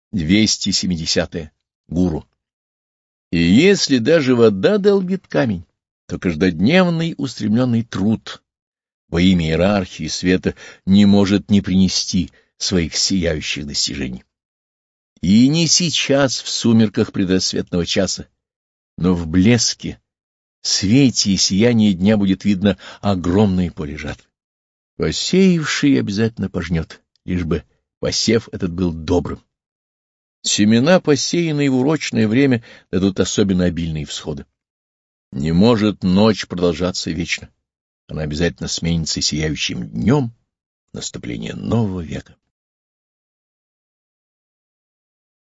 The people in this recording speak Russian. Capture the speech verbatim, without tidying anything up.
двести семидесятое. Гуру. И если даже вода долбит камень, то каждодневный устремленный труд во имя иерархии света не может не принести своих сияющих достижений. И не сейчас в сумерках предрассветного часа, но в блеске, свете и сиянии дня будет видно огромное поле жатвы. Посеявший обязательно пожнет, лишь бы посев этот был добрым. Семена, посеянные в урочное время, дадут особенно обильные всходы. Не может ночь продолжаться вечно. Она обязательно сменится сияющим днем наступления нового века.